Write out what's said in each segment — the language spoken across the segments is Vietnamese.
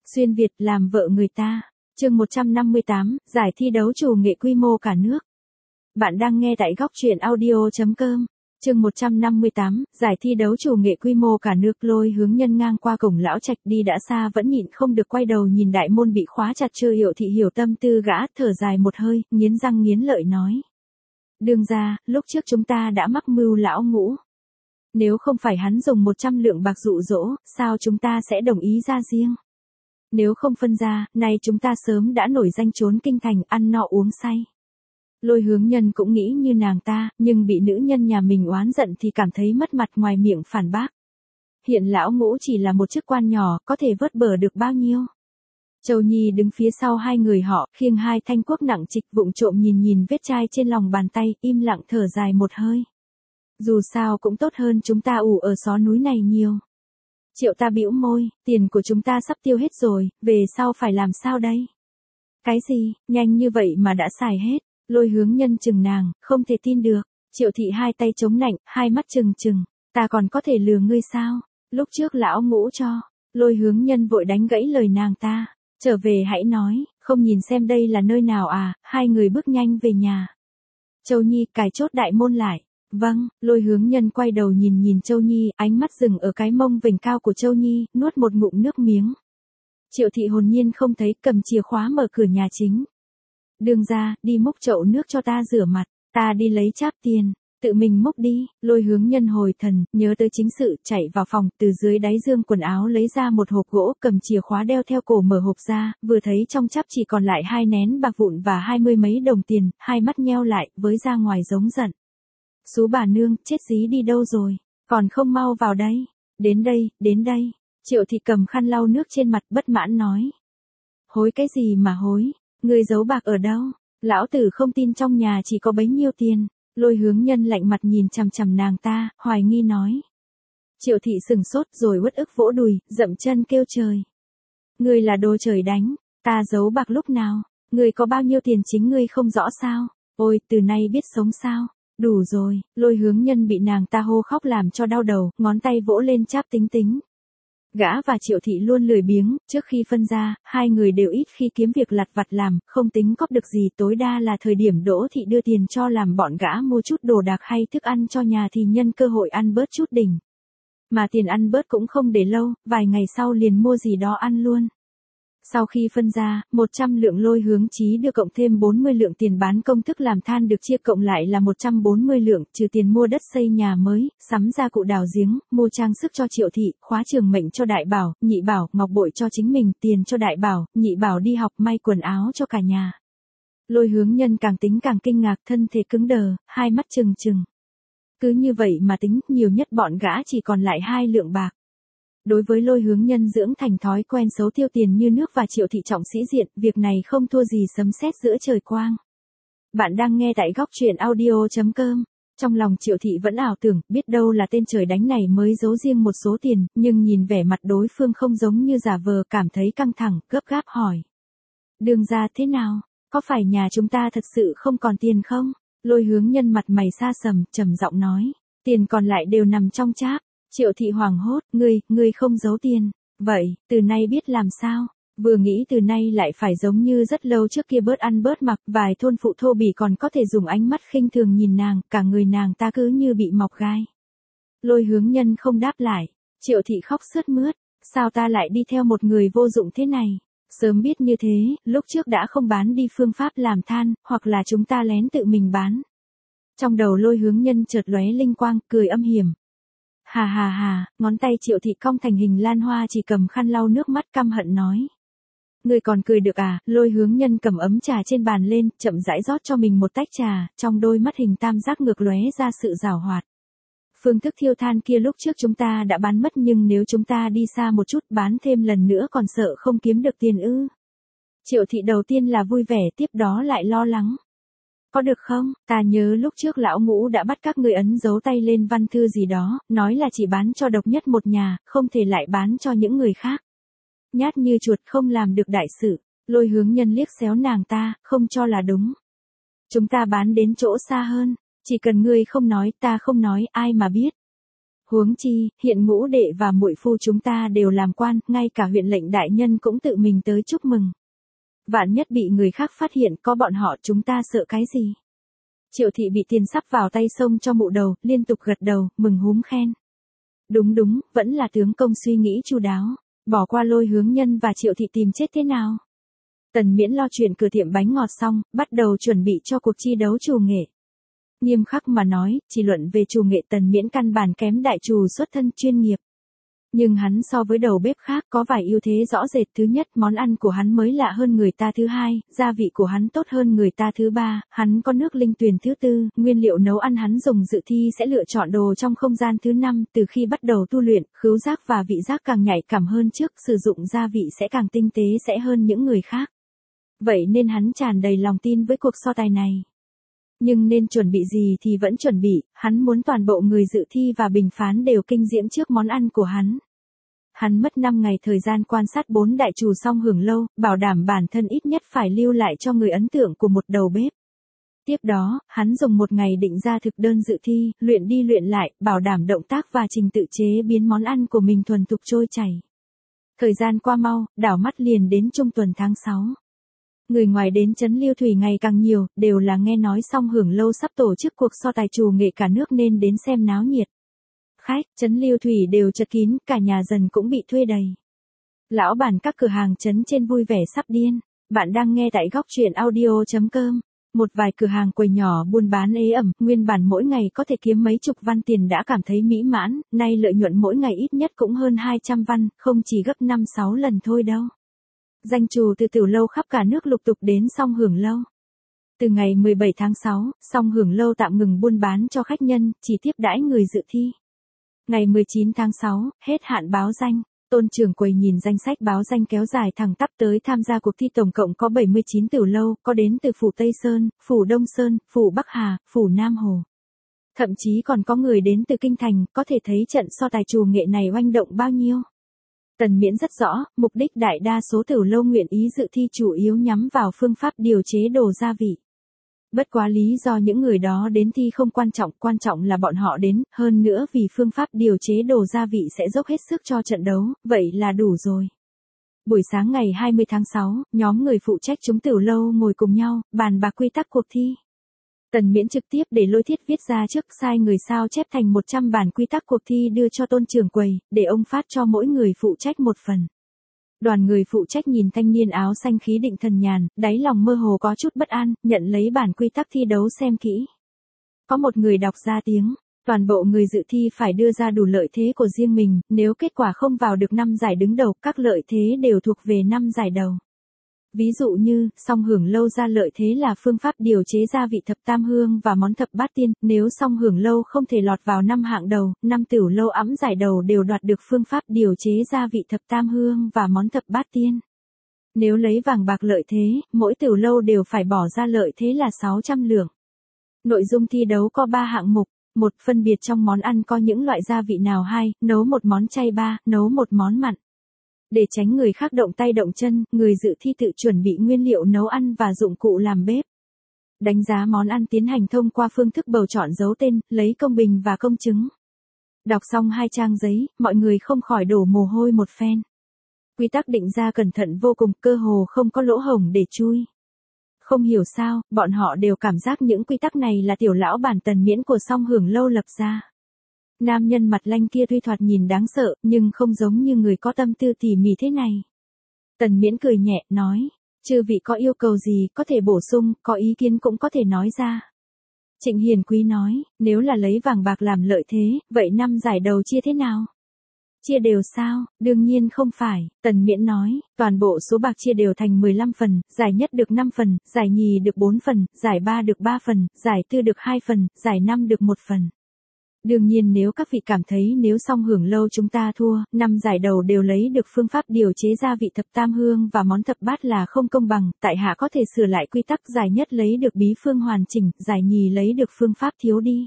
Xuyên Việt làm vợ người ta. Chương 158, giải thi đấu chủ nghệ quy mô cả nước. Bạn đang nghe tại góc truyện audio.com. Chương 158, giải thi đấu chủ nghệ quy mô cả nước. Lôi Hướng Nhân ngang qua cổng lão trạch đi đã xa vẫn nhịn không được quay đầu nhìn đại môn bị khóa chặt. Chưa Hiệu Thị hiểu tâm tư gã, thở dài một hơi, nghiến răng nghiến lợi nói. Đương ra, lúc trước chúng ta đã mắc mưu lão Ngũ. Nếu không phải hắn dùng 100 lượng bạc dụ dỗ, sao chúng ta sẽ đồng ý ra riêng? Nếu không phân ra, nay chúng ta sớm đã nổi danh trốn kinh thành, ăn no uống say. Lôi Hướng Nhân cũng nghĩ như nàng ta, nhưng bị nữ nhân nhà mình oán giận thì cảm thấy mất mặt, ngoài miệng phản bác. Hiện lão Ngũ chỉ là một chức quan nhỏ, có thể vớt bờ được bao nhiêu? Châu Nhi đứng phía sau hai người họ, khiêng hai thanh cuốc nặng trịch, vụng trộm nhìn vết chai trên lòng bàn tay, im lặng thở dài một hơi. Dù sao cũng tốt hơn chúng ta ủ ở xó núi này nhiều. Triệu ta bĩu môi, tiền của chúng ta sắp tiêu hết rồi, về sau phải làm sao đây? Cái gì, nhanh như vậy mà đã xài hết? Lôi Hướng Nhân chừng nàng, không thể tin được. Triệu Thị hai tay chống nạnh, hai mắt trừng trừng. Ta còn có thể lừa ngươi sao? Lúc trước lão Ngũ cho. Lôi Hướng Nhân vội đánh gãy lời nàng ta. Trở về hãy nói, không nhìn xem đây là nơi nào à? Hai người bước nhanh về nhà. Châu Nhi cài chốt đại môn lại. Vâng, Lôi Hướng Nhân quay đầu nhìn Châu Nhi, ánh mắt dừng ở cái mông vểnh cao của Châu Nhi, nuốt một ngụm nước miếng. Triệu Thị hồn nhiên không thấy, cầm chìa khóa mở cửa nhà chính. Đường ra, đi múc chậu nước cho ta rửa mặt, ta đi lấy cháp tiền, tự mình múc đi. Lôi Hướng Nhân hồi thần, nhớ tới chính sự, chạy vào phòng, từ dưới đáy dương quần áo lấy ra một hộp gỗ, cầm chìa khóa đeo theo cổ mở hộp ra, vừa thấy trong cháp chỉ còn lại 2 nén bạc vụn và 20 mấy đồng tiền, hai mắt nheo lại, với ra ngoài giống giận. Sú bà nương, chết dí đi đâu rồi, còn không mau vào đây. Đến đây. Triệu Thị cầm khăn lau nước trên mặt, bất mãn nói. Hối cái gì mà hối, người giấu bạc ở đâu? Lão tử không tin trong nhà chỉ có bấy nhiêu tiền. Lôi Hướng Nhân lạnh mặt nhìn chằm chằm nàng ta, hoài nghi nói. Triệu Thị sừng sốt rồi uất ức vỗ đùi, dậm chân kêu trời. Ngươi là đồ trời đánh, ta giấu bạc lúc nào? Ngươi có bao nhiêu tiền chính ngươi không rõ sao? Ôi, từ nay biết sống sao? Đủ rồi, Lôi Hướng Nhân bị nàng ta hô khóc làm cho đau đầu, ngón tay vỗ lên cháp tính. Gã và Triệu Thị luôn lười biếng, trước khi phân ra, hai người đều ít khi kiếm việc lặt vặt làm, không tính góp được gì, tối đa là thời điểm Đỗ Thị đưa tiền cho làm bọn gã mua chút đồ đạc hay thức ăn cho nhà thì nhân cơ hội ăn bớt chút đỉnh. Mà tiền ăn bớt cũng không để lâu, vài ngày sau liền mua gì đó ăn luôn. Sau khi phân ra, 100 lượng Lôi Hướng Chí đưa cộng thêm 40 lượng tiền bán công thức làm than được chia cộng lại là 140 lượng, trừ tiền mua đất xây nhà mới, sắm gia cụ đào giếng, mua trang sức cho Triệu Thị, khóa trường mệnh cho Đại Bảo, Nhị Bảo, ngọc bội cho chính mình, tiền cho Đại Bảo, Nhị Bảo đi học, may quần áo cho cả nhà. Lôi Hướng Nhân càng tính càng kinh ngạc, thân thể cứng đờ, hai mắt trừng trừng. Cứ như vậy mà tính, nhiều nhất bọn gã chỉ còn lại 2 lượng bạc. Đối với Lôi Hướng Nhân dưỡng thành thói quen xấu tiêu tiền như nước và Triệu Thị trọng sĩ diện, việc này không thua gì sấm sét giữa trời quang. Bạn đang nghe tại góc truyện audio.com. Trong lòng Triệu Thị vẫn ảo tưởng, biết đâu là tên trời đánh này mới giấu riêng một số tiền, nhưng nhìn vẻ mặt đối phương không giống như giả vờ, cảm thấy căng thẳng, gấp gáp hỏi. Đường ra thế nào? Có phải nhà chúng ta thật sự không còn tiền không? Lôi Hướng Nhân mặt mày xa sầm, trầm giọng nói. Tiền còn lại đều nằm trong cháp. Triệu Thị hoảng hốt, ngươi không giấu tiền. Vậy, từ nay biết làm sao? Vừa nghĩ từ nay lại phải giống như rất lâu trước kia bớt ăn bớt mặc, vài thôn phụ thô bỉ còn có thể dùng ánh mắt khinh thường nhìn nàng, cả người nàng ta cứ như bị mọc gai. Lôi Hướng Nhân không đáp lại. Triệu Thị khóc sướt mướt, sao ta lại đi theo một người vô dụng thế này? Sớm biết như thế, lúc trước đã không bán đi phương pháp làm than, hoặc là chúng ta lén tự mình bán. Trong đầu Lôi Hướng Nhân chợt lóe linh quang, cười âm hiểm. Hà, ngón tay Triệu Thị cong thành hình lan hoa, chỉ cầm khăn lau nước mắt căm hận nói. Người còn cười được à? Lôi Hướng Nhân cầm ấm trà trên bàn lên, chậm rãi rót cho mình một tách trà, trong đôi mắt hình tam giác ngược lóe ra sự giảo hoạt. Phương thức thiêu than kia lúc trước chúng ta đã bán mất, nhưng nếu chúng ta đi xa một chút bán thêm lần nữa còn sợ không kiếm được tiền ư? Triệu Thị đầu tiên là vui vẻ, tiếp đó lại lo lắng. Có được không? Ta nhớ lúc trước lão Ngũ đã bắt các người ấn dấu tay lên văn thư gì đó, nói là chỉ bán cho độc nhất một nhà, không thể lại bán cho những người khác. Nhát như chuột không làm được đại sự. Lôi Hướng Nhân liếc xéo nàng ta, không cho là đúng. Chúng ta bán đến chỗ xa hơn, chỉ cần ngươi không nói, ta không nói, ai mà biết. Huống chi, hiện ngũ đệ và muội phu chúng ta đều làm quan, ngay cả huyện lệnh đại nhân cũng tự mình tới chúc mừng. Vạn nhất bị người khác phát hiện có bọn họ chúng ta sợ cái gì? Triệu thị bị tiền sắp vào tay xông cho mụ đầu, liên tục gật đầu, mừng húm khen. Đúng đúng, vẫn là tướng công suy nghĩ chu đáo, bỏ qua Lôi Hướng Nhân và Triệu thị tìm chết thế nào. Tần Miễn lo chuyện cửa tiệm bánh ngọt xong, bắt đầu chuẩn bị cho cuộc thi đấu trù nghệ. Nghiêm khắc mà nói, chỉ luận về trù nghệ Tần Miễn căn bản kém đại trù xuất thân chuyên nghiệp. Nhưng hắn so với đầu bếp khác có vài ưu thế rõ rệt. Thứ nhất, món ăn của hắn mới lạ hơn người ta. Thứ hai, gia vị của hắn tốt hơn người ta. Thứ ba, hắn có nước linh tuyền. Thứ tư, nguyên liệu nấu ăn hắn dùng dự thi sẽ lựa chọn đồ trong không gian. Thứ năm, từ khi bắt đầu tu luyện, khứu giác và vị giác càng nhạy cảm hơn trước, sử dụng gia vị sẽ càng tinh tế sẽ hơn những người khác. Vậy nên hắn tràn đầy lòng tin với cuộc so tài này. Nhưng nên chuẩn bị gì thì vẫn chuẩn bị, hắn muốn toàn bộ người dự thi và bình phán đều kinh diễm trước món ăn của hắn. Hắn mất 5 ngày thời gian quan sát 4 đại trù Song Hưởng Lâu, bảo đảm bản thân ít nhất phải lưu lại cho người ấn tượng của một đầu bếp. Tiếp đó, hắn dùng 1 ngày định ra thực đơn dự thi, luyện đi luyện lại, bảo đảm động tác và trình tự chế biến món ăn của mình thuần thục trôi chảy. Thời gian qua mau, đảo mắt liền đến trung tuần tháng 6. Người ngoài đến trấn Liêu Thủy ngày càng nhiều, đều là nghe nói Song Hưởng Lâu sắp tổ chức cuộc so tài trù nghệ cả nước nên đến xem náo nhiệt. Khách, trấn Liêu Thủy đều chật kín, cả nhà dần cũng bị thuê đầy. Lão bản các cửa hàng trấn trên vui vẻ sắp điên. Bạn đang nghe tại góc truyện audio.com. Một vài cửa hàng quầy nhỏ buôn bán ế ẩm, nguyên bản mỗi ngày có thể kiếm mấy chục văn tiền đã cảm thấy mỹ mãn, nay lợi nhuận mỗi ngày ít nhất cũng hơn 200 văn, không chỉ gấp 5-6 lần thôi đâu. Danh trù từ tiểu lâu khắp cả nước lục tục đến Song Hưởng Lâu. Từ ngày 17 tháng 6, Song Hưởng Lâu tạm ngừng buôn bán cho khách nhân, chỉ tiếp đãi người dự thi. Ngày 19 tháng 6, hết hạn báo danh. Tôn trưởng quầy nhìn danh sách báo danh kéo dài thẳng tắp tới tham gia cuộc thi tổng cộng có 79 tiểu lâu, có đến từ phủ Tây Sơn, phủ Đông Sơn, phủ Bắc Hà, phủ Nam Hồ. Thậm chí còn có người đến từ Kinh Thành, có thể thấy trận so tài trù nghệ này oanh động bao nhiêu. Tần Miễn rất rõ, mục đích đại đa số tiểu lâu nguyện ý dự thi chủ yếu nhắm vào phương pháp điều chế đồ gia vị. Bất quá lý do những người đó đến thi không quan trọng là bọn họ đến, hơn nữa vì phương pháp điều chế đồ gia vị sẽ dốc hết sức cho trận đấu, vậy là đủ rồi. Buổi sáng ngày 20 tháng 6, nhóm người phụ trách chúng tiểu lâu ngồi cùng nhau, bàn bạc quy tắc cuộc thi. Tần Miễn trực tiếp để Lôi Thiết viết ra trước, sai người sao chép thành 100 bản quy tắc cuộc thi đưa cho Tôn trưởng quầy, để ông phát cho mỗi người phụ trách một phần. Đoàn người phụ trách nhìn thanh niên áo xanh khí định thần nhàn, đáy lòng mơ hồ có chút bất an, nhận lấy bản quy tắc thi đấu xem kỹ. Có một người đọc ra tiếng, toàn bộ người dự thi phải đưa ra đủ lợi thế của riêng mình, nếu kết quả không vào được 5 giải đứng đầu, các lợi thế đều thuộc về 5 giải đầu. Ví dụ như, Song Hưởng Lâu ra lợi thế là phương pháp điều chế gia vị thập tam hương và món thập bát tiên, nếu Song Hưởng Lâu không thể lọt vào 5 hạng đầu, 5 tiểu lâu ẵm giải đầu đều đoạt được phương pháp điều chế gia vị thập tam hương và món thập bát tiên. Nếu lấy vàng bạc lợi thế, mỗi tiểu lâu đều phải bỏ ra lợi thế là 600 lượng. Nội dung thi đấu có 3 hạng mục. 1. Phân biệt trong món ăn có những loại gia vị nào. 2. Nấu một món chay. 3. Nấu một món mặn. Để tránh người khác động tay động chân, người dự thi tự chuẩn bị nguyên liệu nấu ăn và dụng cụ làm bếp. Đánh giá món ăn tiến hành thông qua phương thức bầu chọn dấu tên, lấy công bình và công chứng. Đọc xong 2 trang giấy, mọi người không khỏi đổ mồ hôi một phen. Quy tắc định ra cẩn thận vô cùng, cơ hồ không có lỗ hổng để chui. Không hiểu sao, bọn họ đều cảm giác những quy tắc này là tiểu lão bản Tần Miễn của Song Hưởng Lâu lập ra. Nam nhân mặt lanh kia tuy thoạt nhìn đáng sợ, nhưng không giống như người có tâm tư tỉ mỉ thế này. Tần Miễn cười nhẹ, nói, chư vị có yêu cầu gì, có thể bổ sung, có ý kiến cũng có thể nói ra. Trịnh Hiền Quý nói, nếu là lấy vàng bạc làm lợi thế, vậy 5 giải đầu chia thế nào? Chia đều sao? Đương nhiên không phải, Tần Miễn nói, toàn bộ số bạc chia đều thành 15 phần, giải nhất được 5 phần, giải nhì được 4 phần, giải 3 được 3 phần, giải tư được 2 phần, giải 5 được 1 phần. Đương nhiên nếu các vị cảm thấy nếu Song Hưởng Lâu chúng ta thua, 5 giải đầu đều lấy được phương pháp điều chế gia vị thập tam hương và món thập bát là không công bằng, tại hạ có thể sửa lại quy tắc, giải nhất lấy được bí phương hoàn chỉnh, giải nhì lấy được phương pháp thiếu đi.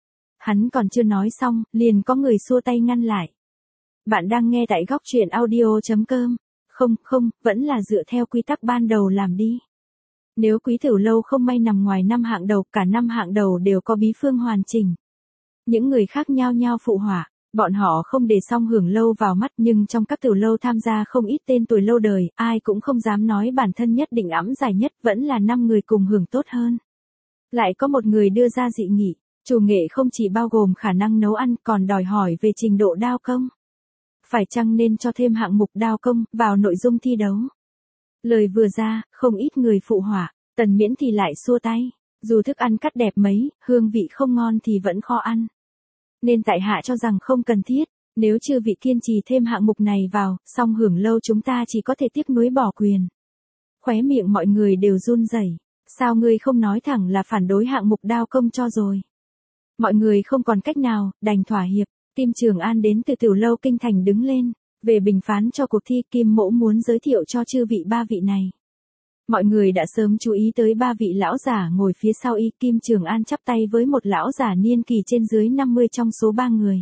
Hắn còn chưa nói xong, liền có người xua tay ngăn lại. Bạn đang nghe tại góc truyện audio.com. Không, vẫn là dựa theo quy tắc ban đầu làm đi. Nếu quý tiểu lâu không may nằm ngoài 5 hạng đầu, cả 5 hạng đầu đều có bí phương hoàn chỉnh. Những người khác nhao nhao phụ họa, Bọn họ không để Song Hưởng Lâu vào mắt nhưng trong các tiểu lâu tham gia không ít tên tuổi lâu đời, ai cũng không dám nói bản thân nhất định ẵm dài nhất vẫn là 5 người cùng hưởng tốt hơn. Lại có một người đưa ra dị nghị, chủ nghệ không chỉ bao gồm khả năng nấu ăn còn đòi hỏi về trình độ đao công. Phải chăng nên cho thêm hạng mục đao công vào nội dung thi đấu? Lời vừa ra, không ít người phụ họa, Tần Miễn thì lại xua tay, dù thức ăn cắt đẹp mấy, hương vị không ngon thì vẫn khó ăn. Nên tại hạ cho rằng không cần thiết, nếu chư vị kiên trì thêm hạng mục này vào, Song Hưởng Lâu chúng ta chỉ có thể tiếc nuối bỏ quyền. Khóe miệng mọi người đều run rẩy, sao ngươi không nói thẳng là phản đối hạng mục đao công cho rồi. Mọi người không còn cách nào, đành thỏa hiệp. Kim Trường An đến từ tiểu lâu kinh thành đứng lên, về bình phán cho cuộc thi. Kim Mỗ muốn giới thiệu cho chư vị 3 vị này. Mọi người đã sớm chú ý tới 3 vị lão giả ngồi phía sau y. Kim Trường An chắp tay với một lão giả niên kỳ trên dưới 50 trong số 3 người.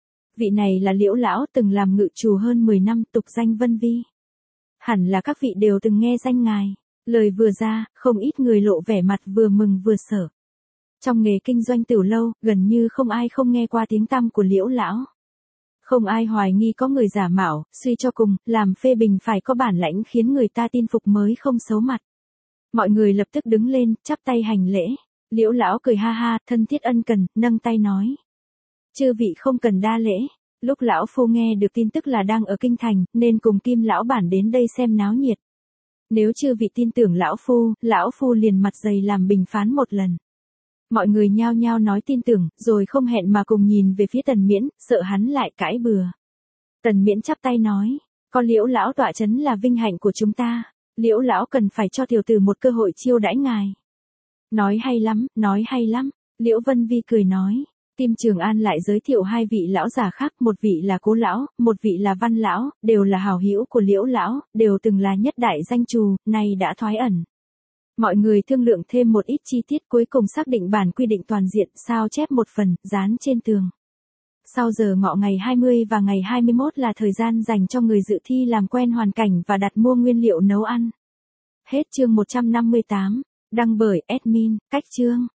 Vị này là Liễu lão, từng làm ngự trù hơn 10 năm, tục danh Vân Vi. Hẳn là các vị đều từng nghe danh ngài. Lời vừa ra, không ít người lộ vẻ mặt vừa mừng vừa sợ. Trong nghề kinh doanh tiểu lâu, gần như không ai không nghe qua tiếng tăm của Liễu lão. Không ai hoài nghi có người giả mạo, suy cho cùng, làm phê bình phải có bản lãnh khiến người ta tin phục mới không xấu mặt. Mọi người lập tức đứng lên, chắp tay hành lễ. Liễu lão cười ha ha, thân thiết ân cần, nâng tay nói. Chư vị không cần đa lễ. Lúc lão phu nghe được tin tức là đang ở kinh thành, nên cùng Kim lão bản đến đây xem náo nhiệt. Nếu chư vị tin tưởng lão phu liền mặt dày làm bình phán một lần. Mọi người nhao nhao nói tin tưởng, rồi không hẹn mà cùng nhìn về phía Tần Miễn, sợ hắn lại cãi bừa. Tần Miễn chắp tay nói, có Liễu lão tọa chấn là vinh hạnh của chúng ta, Liễu lão cần phải cho tiểu tử một cơ hội chiêu đãi ngài. Nói hay lắm, nói hay lắm, Liễu Vân Vi cười nói. Kim Trường An lại giới thiệu 2 vị lão già khác, một vị là Cố lão, một vị là Văn lão, đều là hảo hữu của Liễu lão, đều từng là nhất đại danh trù, nay đã thoái ẩn. Mọi người thương lượng thêm một ít chi tiết, cuối cùng xác định bản quy định toàn diện, sao chép một phần, dán trên tường. Sau giờ ngọ ngày 20 và ngày 21 là thời gian dành cho người dự thi làm quen hoàn cảnh và đặt mua nguyên liệu nấu ăn. Hết chương 158, đăng bởi admin, cách chương.